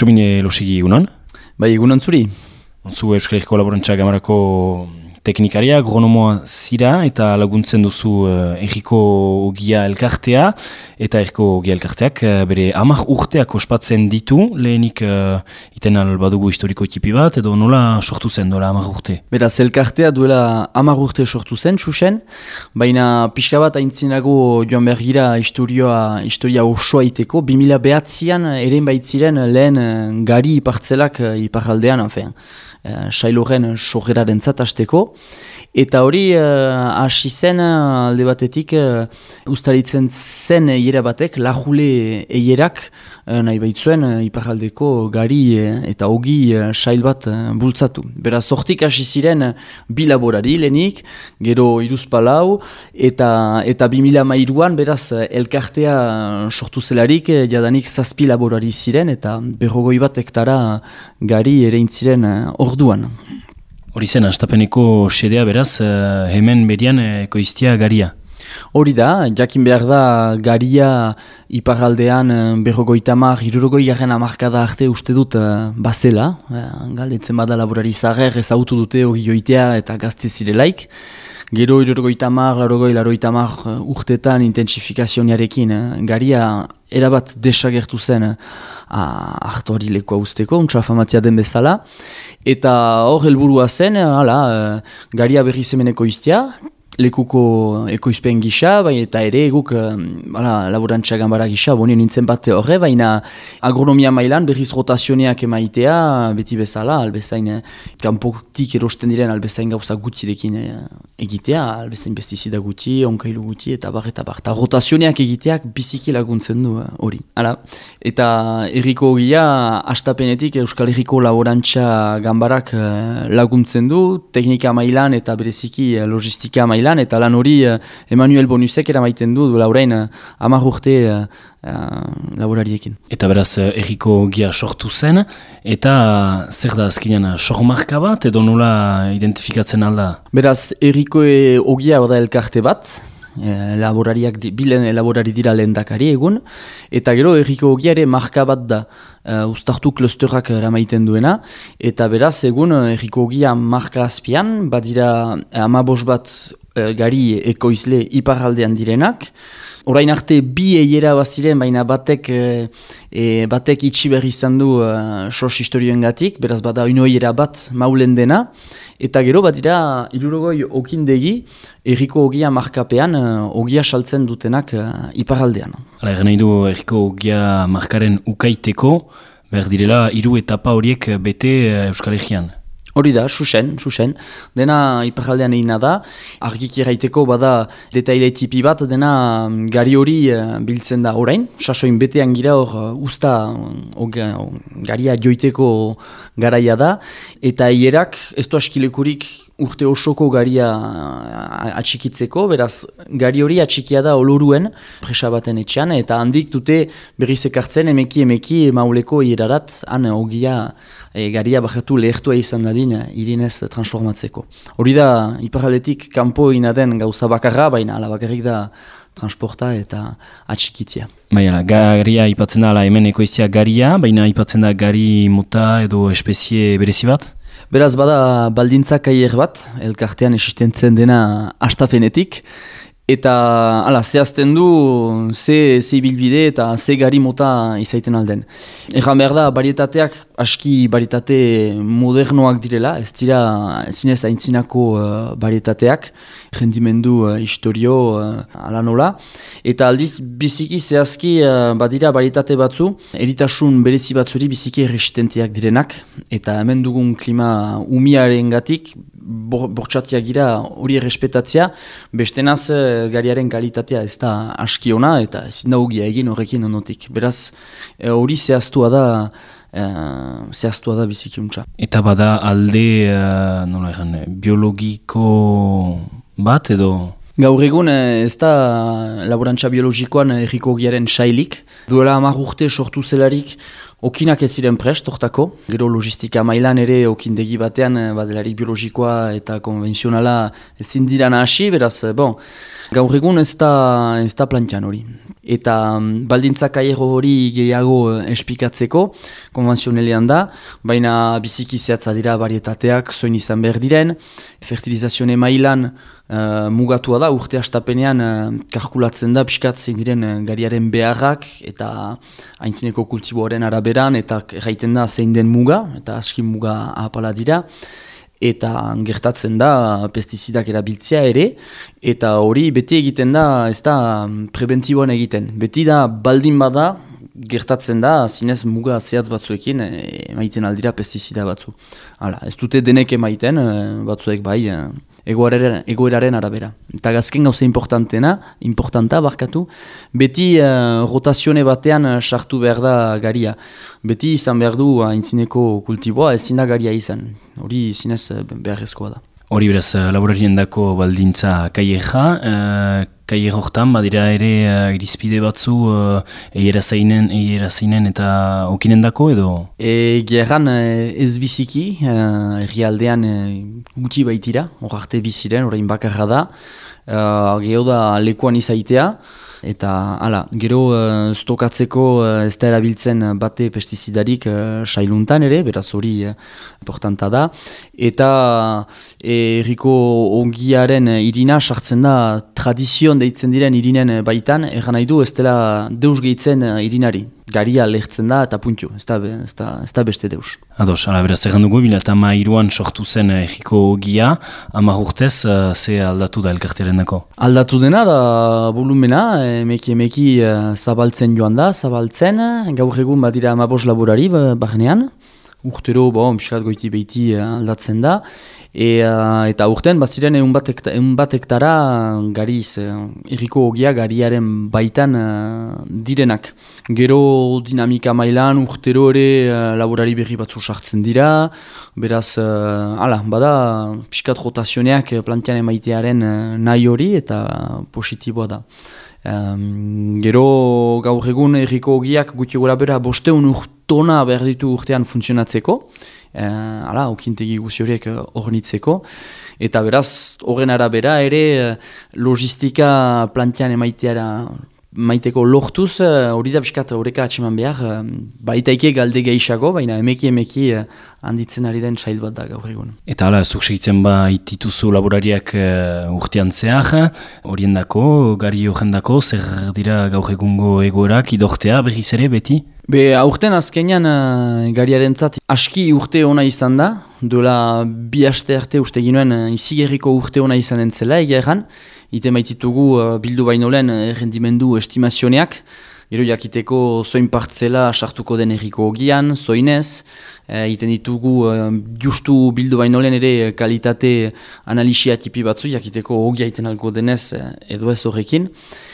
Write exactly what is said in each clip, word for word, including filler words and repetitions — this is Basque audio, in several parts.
Txomine Losegi egunon? Bai, egunon zuri. Zu Euskal Herriko Laborantza Gamarako teknikaria, agronomoa zira eta laguntzen duzu uh, Herriko Ogia Elkartea eta Herriko Ogia Elkarteak uh, bere hamar urteak ospatzen ditu, lehenik uh, iten albadugu historiko ekipi bat, edo nola sortu zen dola hamar urte? Beraz, Elkartea duela hamar urte sortu zen, txusen, baina pixka bat aintzinago joan behar gira historia, historia osoa iteko, bi mila behatzian eren baitziren lehen gari ipartzelak iparaldean, enfin, uh, Sailoren sogeraren zatasteko. Eta hori hasi uh, zen uh, alde batetik uh, ustaritzen zen eiera batek, lajule eierak uh, nahi baitzuen uh, iparaldeko gari uh, eta ogi uh, sail bat uh, bultzatu. Beraz, hortik hasi ziren uh, bi laborari lehenik, gero iruzpalau, eta, eta bi mila hamairuan beraz uh, elkartea uh, sortu zelarik, uh, jadanik zazpi laborari ziren, eta berrogoi bat hektara uh, gari ere intziren uh, orduan. Hori zen, astapeneko sedea beraz, uh, hemen berian ekoiztia garia. Hori da, jakin behar da garia iparaldean berrogoi tamar, hirurogoi garen amarkada arte uste dut uh, bazela. Uh, galdetzen bada laborari zaher ezautu dute hori joitea eta gazte zirelaik. Gero hirurogoi tamar, larogoi, larogoi tamar uh, urtetan intensifikazionarekin uh, garia erabat desagertu zen uh, hartuari lekoa usteko, untsa famatzia den bezala. Eta hor helburua zen, hala, uh, garia berri zemeneko iztea, lekuko ekoizpen gisa, bai, eta ere guk hala, laborantza ganbara gisa, bonio nintzen bat horre, baina agronomia mailan berriz rotazioneak emaitea, beti bezala, albezain, kanpotik erosten diren albezain gauza gutxirekin egitea, albezain pestizida gutxi, onkailu gutxi, eta bar, eta bar. Eta rotazioneak egiteak biziki laguntzen du hori. Hala, eta herriko ogia, astapenetik Euskal Herriko laborantza ganbarak laguntzen du, teknika mailan eta bereziki logistika mailan, eta lan hori uh, Emmanuel Bonusek eramaiten du duela orain uh, hamar urte uh, uh, laborariekin. Eta beraz, Herriko Ogia sortu zen, eta zer da azkenean sormarka bat, edo nola identifikatzen alda? Beraz, Herriko Ogia bada elkarte bat, eh, laborariak, bilen laborari dira lehendakari egun, eta gero Herriko Ogia ere marka bat da. Uh, ustartu klusterak eramaiten duena, eta beraz egun Herriko Ogia marka azpian, badira amabos bat uh, gari ekoizle iparaldean direnak. Orain arte bi eiera baziren, baina batek, e, batek itxi berri izan du uh, sos historioengatik, beraz bada oino eiera bat maulen dena, eta gero badira hirurogoi okindegi Herriko Ogia markapean uh, ogia saltzen dutenak uh, iparaldean. Hala, egin nahi du Herriko Ogia markaren ukaiteko, behar direla hiru etapa horiek bete Euskal Herrian. Hori da, susen, susen. Dena iparaldean egina da, argik eraiteko bada detaile tipi bat, dena gari hori uh, biltzen da orain. Sasoin betean gira hor uh, usta uh, garia joiteko garaia da, eta hierak ez du askilekurik urte osoko garia atxikitzeko, beraz gari hori atxikia da oloruen presa baten etxean, eta handik dute berriz ekartzen emeki emeki mauleko hierarat, han ogia e, garia bajatu lehertua izan dadin irinez transformatzeko. Hori da iparaldetik kanpo inaden gauza bakarra, baina ala bakarrik da transporta eta atxikitzia. Baina, garia ipatzen da, ala, hemen ekoiztia garia, baina ipatzen da gari mota edo espezie berezi bat? Beraz, bada baldintzak aier bat, elkartean existentzen dena astapenetik, eta ala, zehazten du ze, ze ibilbide eta ze gari mota izaiten alden. Erran behar da, barietateak aski barietate modernoak direla, ez dira zinez aintzinako uh, barietateak, rendimendu uh, historio uh, ala nola, eta aldiz biziki zehazki uh, badira barietate batzu, eritasun berezi batzuri biziki resistentiak direnak, eta hemen dugun klima umiaren gatik, bortxatiak gira hori errespetatzea, bestenaz uh, gariaren kalitatea ez da aski ona, eta ezin da ugia egin horrekin onotik. Beraz, hori uh, zehaztua da, Uh, zehaztua da bizikiuntza. Eta bada alde uh, nola egan, biologiko bat edo? Gaur egun ez da laborantza biologikoan Herriko Ogiaren sailik. Duela hamar urte sortu zelarik Okinak ez ziren prest, tortako. Gero logistika mailan ere okindegi batean, badelarik biologikoa eta konvenzionala ezin dira hasi, beraz, bon, gaur egun ez da, ez da plantian hori. Eta baldintzak aierro hori gehiago espikatzeko, konvenzionelean da, baina biziki zehatza dira varietateak, zoin izan behar diren, fertilizazione mailan Uh, mugatua da, urte astapenean uh, kalkulatzen da, pixkat zein diren uh, gariaren beharrak eta aintzineko kultiboaren araberan eta erraiten da zein den muga, eta askin muga apala dira, eta gertatzen da pestizidak erabiltzea ere, eta hori beti egiten da, ez da preventiboan egiten. Beti da baldin bada, gertatzen da, zinez muga zehatz batzuekin emaiten aldira pestizida batzu. Hala, ez dute denek emaiten, batzuek bai, egoeraren, egoeraren arabera. Eta gazken gauza importantena, importanta barkatu, beti uh, rotazione batean sartu behar da garia. Beti izan behar du aintzineko kultiboa, ezin da garia izan. Hori zinez beharrezkoa da. Hori beraz, laborarien dako baldintza kaieja, uh, kaieja hortan, badira ere uh, irizpide batzu uh, eiera zeinen, eiera zeinen eta okinen dako edo? E, Gerran ez biziki, uh, errialdean uh, guti baitira, hor arte biziren, orain bakarra da, uh, geho da lekuan izaitea, eta hala, gero uh, stokatzeko uh, ez da erabiltzen bate pestizidarik uh, sailuntan ere, beraz hori uh, importanta da, eta erriko ongiaren uh, irina sartzen da tradizion deitzen diren irinen baitan, erran nahi du ez dela deus gehitzen uh, irinari. Garia lehertzen da eta puntu, ez da, ez da, ez da beste deus. Ados, ala beraz erran dugu, bila eta mairuan sortu zen erriko gia, hamar urtez, uh, ze aldatu da elkartearen dako? Aldatu dena da volumena, emeki emeki uh, zabaltzen joan da, zabaltzen, gaur egun badira hamabos laborari barnean, urtero, bon, piskat goiti behiti aldatzen da, e, uh, eta urten, baziren egun bat, ekta, egun bat hektara gariz, erriko ogia gariaren baitan uh, direnak. Gero dinamika mailan urtero ere uh, laborari berri batzu sartzen dira, beraz, uh, ala, bada, piskat rotazioneak plantian emaitearen uh, nahi hori eta positiboa da. Um, gero gaur egun erriko ogiak guti gora bera bosteun urtona behar ditu urtean funtzionatzeko, uh, ala, okintegi guzi horiek hornitzeko, eta beraz, horren arabera ere logistika plantian emaiteara maiteko lortuz, hori uh, da biskat horreka atseman behar, uh, baitaike galde gehiago, baina emeki emeki uh, handitzen ari den sail bat da gaur egun. Eta hala, zuk segitzen ba itituzu laborariak uh, urtean zehar, horien dako, gari horren dako, zer dira gaur egungo egoerak idortea berriz ere beti? Be, aurten azkenean uh, gariarentzat aski urte ona izan da, duela bi aste arte uste ginuen uh, izigerriko urte ona izan entzela, egia erran, iten baititugu uh, bildu baino lehen errendimendu estimazioneak, gero jakiteko zoin partzela sartuko den erriko ogian, zoinez, uh, iten ditugu uh, justu bildu baino lehen ere kalitate analisia tipi batzu, jakiteko ogia iten alko denez uh, edo ez horrekin.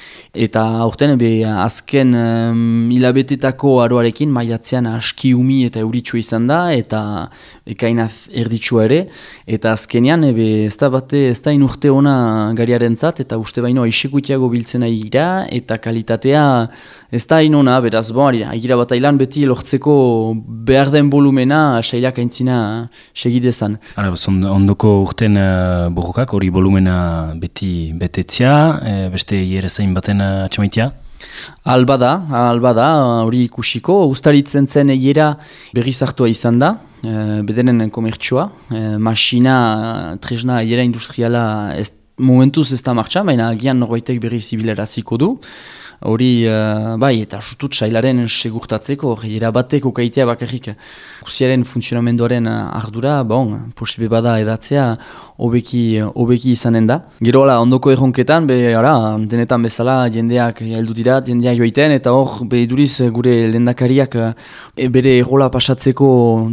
Eta aurten be, azken um, hilabetetako aroarekin maiatzean aski umi eta euritxua izan da, eta ekaina erditsua ere, eta azkenean ebe, ez da bate, ez da inurte ona gariarentzat, eta uste baino aixekutiago biltzen ari gira, eta kalitatea ez da inona, beraz, bon, ari, agira bat ailan beti lortzeko behar den volumena sailak aintzina segidezan. Ara, ondoko urten uh, borrokak hori volumena beti betetzea, e, beste hierre zain baten atxamaitia? Alba da, alba da, hori ikusiko, ustaritzen zen egiera berriz hartua izan da, e, bedenen komertxoa, e, masina, tresna egiera industriala ez, momentuz ez da martxan, baina agian norbaitek berriz ibileraziko du. Hori, uh, bai, eta sutut sailaren segurtatzeko, egiera bateko kaitea bakarrik guziaren funtzionamenduaren ardura, bon, posible bada edatzea, hobeki, hobeki izanen da. Gero, ala, ondoko erronketan, be, ara, denetan bezala, jendeak heldu dira, jendeak joiten, eta hor, be, duriz gure lehendakariak e, bere errola pasatzeko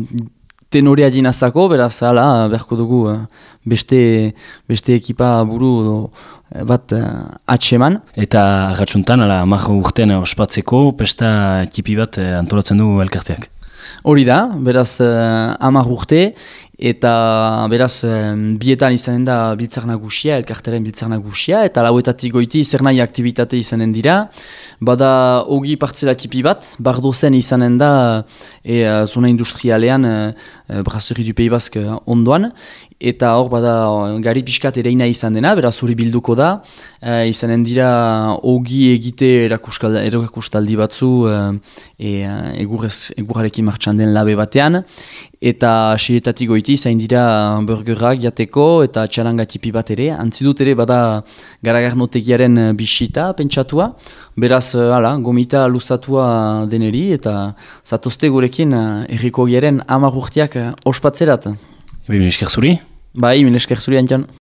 tenorea jinazako, beraz, ala, beharko dugu beste, beste ekipa buru do, bat uh, atseman. Eta agatsuntan, ala, hamar urtean ospatzeko, pesta tipi bat antolatzen du elkarteak. Hori da, beraz, uh, hamar urte, eta beraz bietan izanen da biltzar nagusia, elkarteren biltzar nagusia, eta lauetatik goiti zer nahi aktivitate izanen dira. Bada ogi partzela tipi bat, bardozen izanen da e, zona industrialean e, Brasserie du Pays Basque ondoan, eta hor bada gari pixkat ereina izan dena, beraz hori bilduko da, e, izanen dira ogi egite erakustaldi batzu e, e, egurrez, egurrarekin martxan den labe batean, eta seietatik goiti zain dira burgerrak jateko eta txaranga tipi bat ere. Antzidut ere bada garagarnotegiaren bisita pentsatua. Beraz, hala, gomita luzatua deneri eta zatozte gurekin erriko giaren hamar urteak ospatzerat. Ebe, mil esker zuri? Bai, mil esker zuri, Antion.